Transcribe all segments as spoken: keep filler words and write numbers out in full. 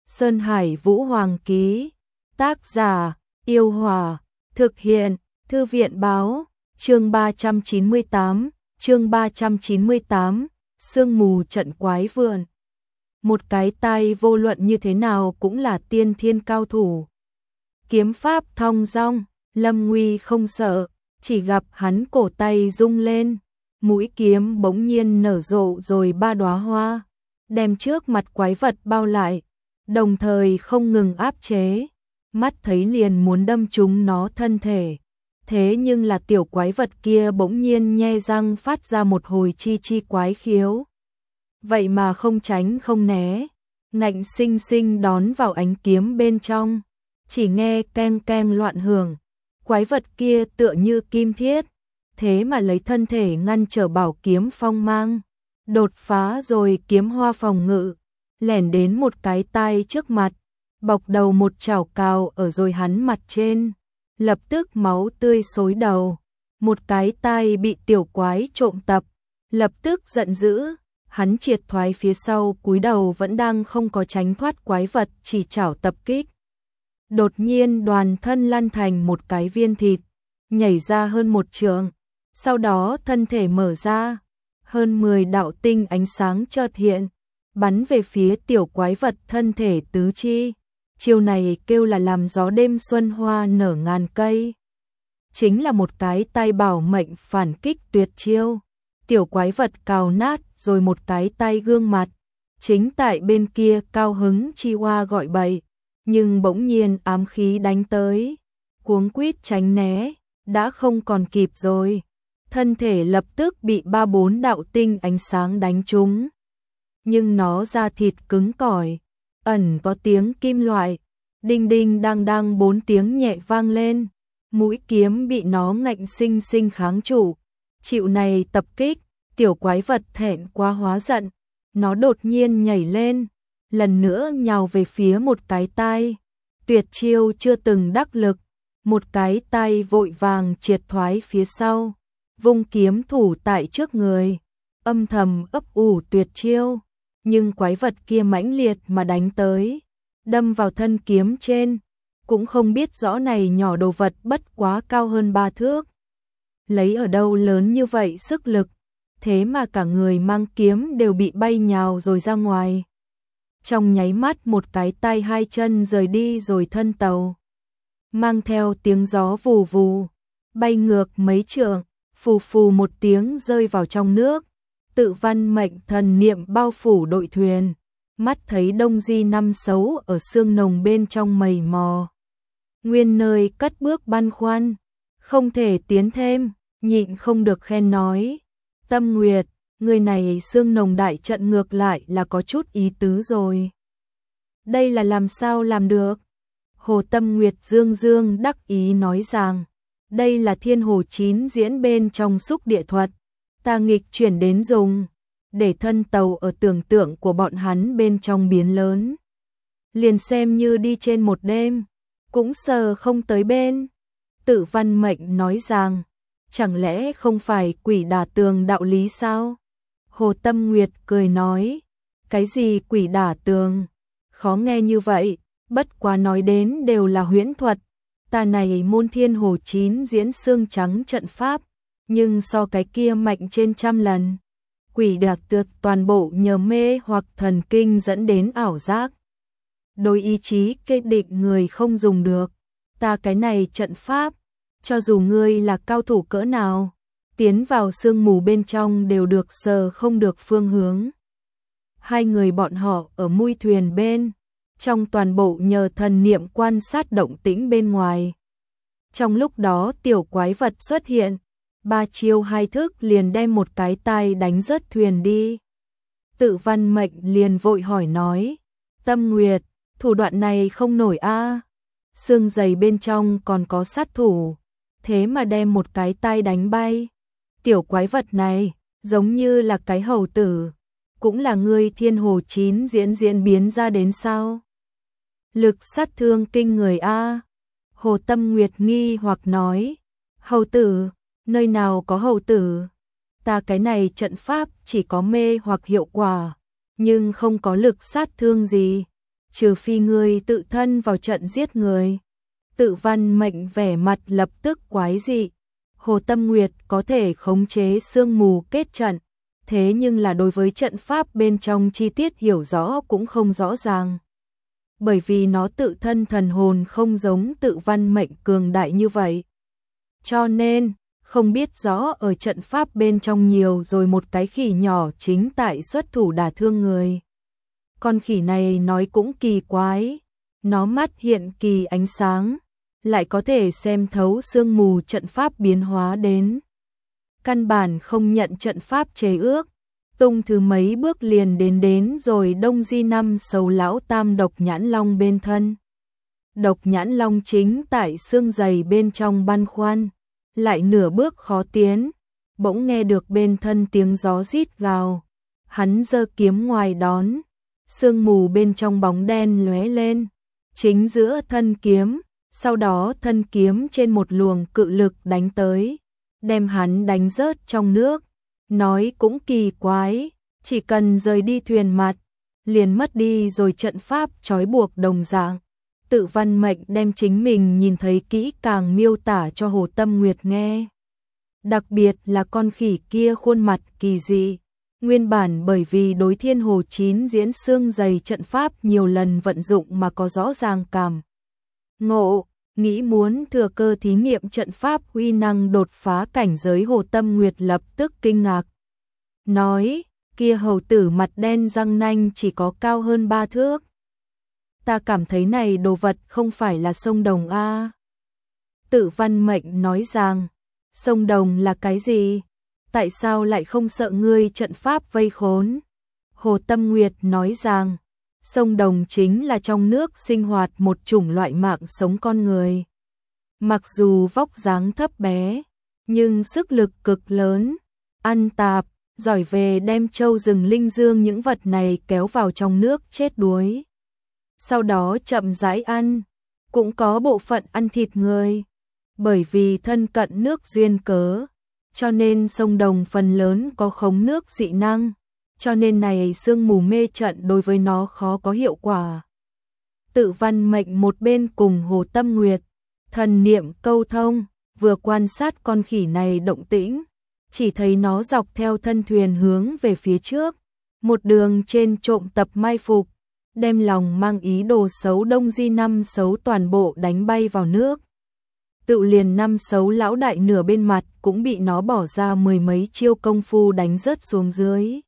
Sơn Hải Vũ Hoàng ký. Tác giả: Yêu Hòa. Thực hiện: Thư viện báo. Chương ba trăm chín mươi tám, chương ba trăm chín mươi tám, sương mù trận quái vượn. Một cái tai vô luận như thế nào cũng là tiên thiên cao thủ. Kiếm pháp thong dong, Lâm Nguy không sợ, chỉ gặp hắn cổ tay rung lên, mũi kiếm bỗng nhiên nở rộ rồi ba đóa hoa, đem trước mặt quái vật bao lại, đồng thời không ngừng áp chế, mắt thấy liền muốn đâm trúng nó thân thể. Thế nhưng là tiểu quái vật kia bỗng nhiên nhe răng phát ra một hồi chi chi quái khiếu. Vậy mà không tránh không né, ngạnh sinh sinh đón vào ánh kiếm bên trong, chỉ nghe keng keng loạn hưởng. Quái vật kia tựa như kim thiết, thế mà lấy thân thể ngăn trở bảo kiếm phong mang, đột phá rồi kiếm hoa phòng ngự, lẻn đến một cái tai trước mặt, bọc đầu một chảo cào ở rồi hắn mặt trên, lập tức máu tươi xối đầu. Một cái tai bị tiểu quái trộm tập, lập tức giận dữ, hắn triệt thoái phía sau, cúi đầu vẫn đang không có tránh thoát quái vật chỉ chảo tập kích. Đột nhiên đoàn thân lăn thành một cái viên thịt, nhảy ra hơn một trượng, sau đó thân thể mở ra, hơn mười đạo tinh ánh sáng chợt hiện, bắn về phía tiểu quái vật thân thể tứ chi. Chiêu này kêu là làm gió đêm xuân hoa nở ngàn cây. Chính là một cái tay bảo mệnh phản kích tuyệt chiêu. Tiểu quái vật cào nát rồi một cái tay gương mặt. Chính tại bên kia cao hứng chi hoa gọi bậy, nhưng bỗng nhiên ám khí đánh tới. Cuống quýt tránh né, đã không còn kịp rồi. Thân thể lập tức bị ba bốn đạo tinh ánh sáng đánh trúng. Nhưng nó da thịt cứng cỏi, ẩn có tiếng kim loại, đinh đinh đang đang bốn tiếng nhẹ vang lên, mũi kiếm bị nó ngạnh sinh sinh kháng trụ. Chịu này tập kích, tiểu quái vật thẹn quá hóa giận, nó đột nhiên nhảy lên, lần nữa nhào về phía một cái tai. Tuyệt chiêu chưa từng đắc lực, một cái tai vội vàng triệt thoái phía sau, vung kiếm thủ tại trước người, âm thầm ấp ủ tuyệt chiêu. Nhưng quái vật kia mãnh liệt mà đánh tới, đâm vào thân kiếm trên, cũng không biết rõ này nhỏ đồ vật bất quá cao hơn ba thước. Lấy ở đâu lớn như vậy sức lực, thế mà cả người mang kiếm đều bị bay nhào rồi ra ngoài. Trong nháy mắt một cái tay hai chân rời đi rồi thân tàu, mang theo tiếng gió vù vù, bay ngược mấy trượng, phù phù một tiếng rơi vào trong nước. Tự văn mệnh thần niệm bao phủ đội thuyền, mắt thấy đông di năm xấu ở xương nồng bên trong mầy mò. Nguyên nơi cất bước băn khoăn, không thể tiến thêm, nhịn không được khen nói. Tâm Nguyệt, người này xương nồng đại trận ngược lại là có chút ý tứ rồi. Đây là làm sao làm được? Hồ Tâm Nguyệt dương dương đắc ý nói rằng, đây là thiên hồ chín diễn bên trong xúc địa thuật. Ta nghịch chuyển đến dùng, để thân tàu ở tưởng tượng của bọn hắn bên trong biến lớn. Liền xem như đi trên một đêm, cũng sờ không tới bên. Tự văn mệnh nói rằng, chẳng lẽ không phải quỷ đả tường đạo lý sao? Hồ Tâm Nguyệt cười nói, cái gì quỷ đả tường? Khó nghe như vậy, bất quá nói đến đều là huyễn thuật. Ta này môn thiên hồ chín diễn xương trắng trận pháp, nhưng so cái kia mạnh trên trăm lần. Quỷ đạt tược toàn bộ nhờ mê hoặc thần kinh dẫn đến ảo giác. Đôi ý chí kết định người không dùng được. Ta cái này trận pháp, cho dù ngươi là cao thủ cỡ nào, tiến vào sương mù bên trong đều được sờ không được phương hướng. Hai người bọn họ ở mui thuyền bên, trong toàn bộ nhờ thần niệm quan sát động tĩnh bên ngoài. Trong lúc đó tiểu quái vật xuất hiện, ba chiêu hai thức liền đem một cái tai đánh rớt thuyền đi. Tự văn mệnh liền vội hỏi nói, Tâm Nguyệt, thủ đoạn này không nổi a. Xương dày bên trong còn có sát thủ, thế mà đem một cái tai đánh bay. Tiểu quái vật này, giống như là cái hầu tử, cũng là ngươi thiên hồ chín diễn diễn biến ra đến sao? Lực sát thương kinh người a. Hồ Tâm Nguyệt nghi hoặc nói, hầu tử, nơi nào có hầu tử? Ta cái này trận pháp chỉ có mê hoặc hiệu quả, nhưng không có lực sát thương gì. trừ phi ngươi tự thân vào trận giết người. Tự Văn Mệnh vẻ mặt lập tức quái dị. Hồ Tâm Nguyệt có thể khống chế sương mù kết trận, thế nhưng là đối với trận pháp bên trong chi tiết hiểu rõ cũng không rõ ràng. Bởi vì nó tự thân thần hồn không giống Tự Văn Mệnh cường đại như vậy. Cho nên, không biết rõ ở trận pháp bên trong nhiều rồi một cái khỉ nhỏ chính tại xuất thủ đả thương người. Con khỉ này nói cũng kỳ quái, nó mắt hiện kỳ ánh sáng, lại có thể xem thấu sương mù trận pháp biến hóa đến. Căn bản không nhận trận pháp chế ước, tung thứ mấy bước liền đến đến rồi Đông Di Năm Sầu lão tam Độc Nhãn Long bên thân. Độc Nhãn Long chính tại xương dày bên trong băn khoăn, lại nửa bước khó tiến, bỗng nghe được bên thân tiếng gió rít gào. Hắn giơ kiếm ngoài đón, sương mù bên trong bóng đen lóe lên, chính giữa thân kiếm, sau đó thân kiếm trên một luồng cự lực đánh tới, đem hắn đánh rớt trong nước. Nói cũng kỳ quái, chỉ cần rời đi thuyền mặt, liền mất đi rồi trận pháp trói buộc đồng dạng. Tự Văn Mệnh đem chính mình nhìn thấy kỹ càng miêu tả cho Hồ Tâm Nguyệt nghe. Đặc biệt là con khỉ kia khuôn mặt kỳ dị. Nguyên bản bởi vì đối Thiên Hồ Chín diễn xương dày trận pháp nhiều lần vận dụng mà có rõ ràng cảm ngộ, nghĩ muốn thừa cơ thí nghiệm trận pháp uy năng đột phá cảnh giới. Hồ Tâm Nguyệt lập tức kinh ngạc. Nói, kia hầu tử mặt đen răng nanh chỉ có cao hơn ba thước. Ta cảm thấy này đồ vật không phải là sông đồng a. Tự Văn Mệnh nói rằng, sông đồng là cái gì? Tại sao lại không sợ ngươi trận pháp vây khốn? Hồ Tâm Nguyệt nói rằng, sông đồng chính là trong nước sinh hoạt một chủng loại mạng sống con người. Mặc dù vóc dáng thấp bé, nhưng sức lực cực lớn, ăn tạp, giỏi về đem trâu rừng linh dương những vật này kéo vào trong nước chết đuối. Sau đó chậm rãi ăn, cũng có bộ phận ăn thịt người. Bởi vì thân cận nước duyên cớ, cho nên sông đồng phần lớn có khống nước dị năng, cho nên này sương mù mê trận đối với nó khó có hiệu quả. Tự Văn Mệnh một bên cùng Hồ Tâm Nguyệt, thần niệm câu thông, vừa quan sát con khỉ này động tĩnh, chỉ thấy nó dọc theo thân thuyền hướng về phía trước, một đường trên trộm tập mai phục, đem lòng mang ý đồ xấu Đông Di Năm Xấu toàn bộ đánh bay vào nước. Tự liền Năm Xấu lão đại nửa bên mặt cũng bị nó bỏ ra mười mấy chiêu công phu đánh rớt xuống dưới.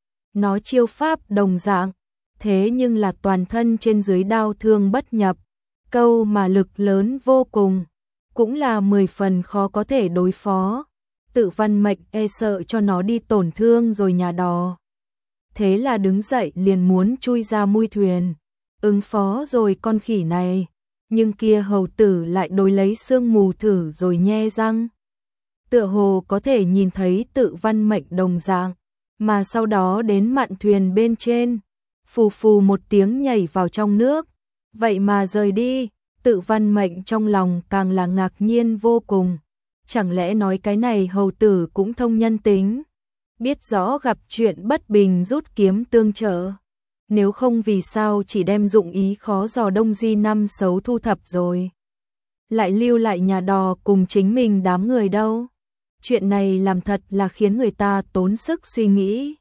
Nó chiêu pháp đồng dạng, thế nhưng là toàn thân trên dưới đao thương bất nhập, câu mà lực lớn vô cùng, cũng là mười phần khó có thể đối phó. Tự Văn Mệnh e sợ cho nó đi tổn thương rồi nhà đò. Thế là đứng dậy liền muốn chui ra mui thuyền, ứng phó rồi con khỉ này. Nhưng kia hầu tử lại đối lấy sương mù thử rồi nhe răng. Tựa hồ có thể nhìn thấy Tự Văn Mệnh đồng dạng, mà sau đó đến mạn thuyền bên trên, phù phù một tiếng nhảy vào trong nước, vậy mà rời đi. Tự Văn Mệnh trong lòng càng là ngạc nhiên vô cùng. Chẳng lẽ nói cái này hầu tử cũng thông nhân tính, biết rõ gặp chuyện bất bình rút kiếm tương trợ. Nếu không vì sao chỉ đem dụng ý khó dò Đông Di Năm Xấu thu thập rồi, lại lưu lại nhà đò cùng chính mình đám người đâu. Chuyện này làm thật là khiến người ta tốn sức suy nghĩ.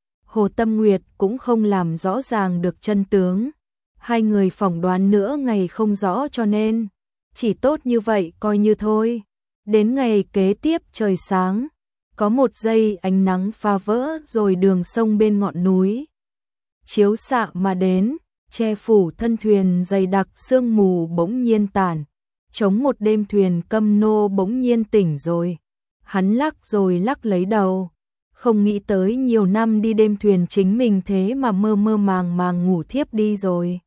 Hồ Tâm Nguyệt cũng không làm rõ ràng được chân tướng. Hai người phỏng đoán nữa ngày không rõ cho nên chỉ tốt như vậy coi như thôi. Đến ngày kế tiếp trời sáng, có một giây ánh nắng phá vỡ rồi đường sông bên ngọn núi chiếu xạ mà đến, che phủ thân thuyền dày đặc sương mù bỗng nhiên tản, chống một đêm thuyền Câm Nô bỗng nhiên tỉnh rồi. Hắn lắc rồi lắc lấy đầu, không nghĩ tới nhiều năm đi đêm thuyền chính mình thế mà mơ mơ màng màng ngủ thiếp đi rồi.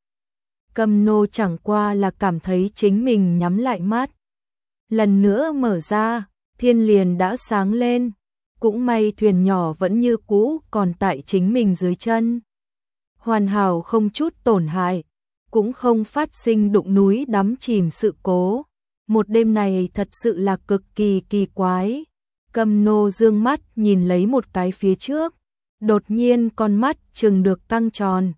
Câm Nô chẳng qua là cảm thấy chính mình nhắm lại mắt, lần nữa mở ra, thiên liền đã sáng lên, cũng may thuyền nhỏ vẫn như cũ còn tại chính mình dưới chân. Hoàn hảo không chút tổn hại, cũng không phát sinh đụng núi đắm chìm sự cố. Một đêm này thật sự là cực kỳ kỳ quái. Câm Nô dương mắt nhìn lấy một cái phía trước, đột nhiên con mắt trừng được căng tròn,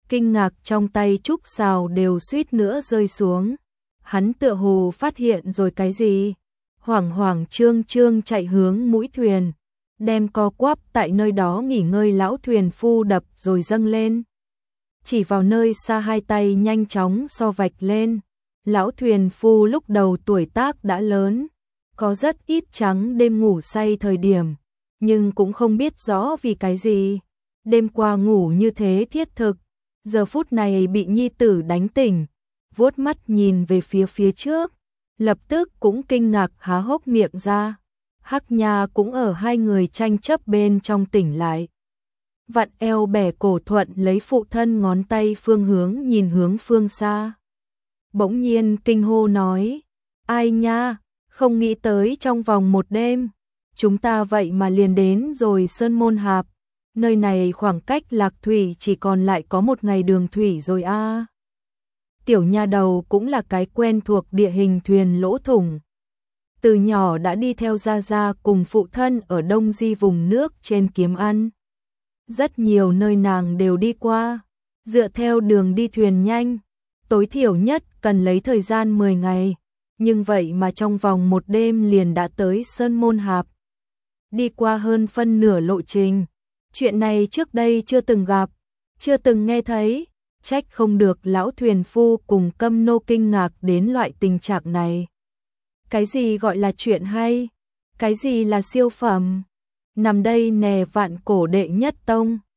kinh ngạc trong tay trúc sào đều suýt nữa rơi xuống. Hắn tựa hồ phát hiện rồi cái gì, hoảng hoảng trương trương chạy hướng mũi thuyền, đem co quắp tại nơi đó nghỉ ngơi lão thuyền phu đập rồi dâng lên. Chỉ vào nơi xa hai tay nhanh chóng so vạch lên. Lão thuyền phu lúc đầu tuổi tác đã lớn, có rất ít trắng đêm ngủ say thời điểm, nhưng cũng không biết rõ vì cái gì. Đêm qua ngủ như thế thiết thực, giờ phút này bị nhi tử đánh tỉnh, vuốt mắt nhìn về phía phía trước, lập tức cũng kinh ngạc há hốc miệng ra. Hắc Nha cũng ở hai người tranh chấp bên trong tỉnh lại. Vặn eo bẻ cổ thuận lấy phụ thân ngón tay phương hướng nhìn hướng phương xa. Bỗng nhiên kinh hô nói, ai nha, không nghĩ tới trong vòng một đêm, chúng ta vậy mà liền đến rồi Sơn Môn Hạp, nơi này khoảng cách Lạc Thủy chỉ còn lại có một ngày đường thủy rồi a. À. Tiểu nha đầu cũng là cái quen thuộc địa hình thuyền lỗ thủng. Từ nhỏ đã đi theo gia gia cùng phụ thân ở Đông Di vùng nước trên kiếm ăn. Rất nhiều nơi nàng đều đi qua, dựa theo đường đi thuyền nhanh, tối thiểu nhất cần lấy thời gian mười ngày, nhưng vậy mà trong vòng một đêm liền đã tới Sơn Môn Hạp. Đi qua hơn phân nửa lộ trình, chuyện này trước đây chưa từng gặp, chưa từng nghe thấy, trách không được lão thuyền phu cùng Câm Nô kinh ngạc đến loại tình trạng này. Cái gì gọi là chuyện hay? Cái gì là siêu phẩm? Nằm đây nè vạn cổ đệ nhất tông,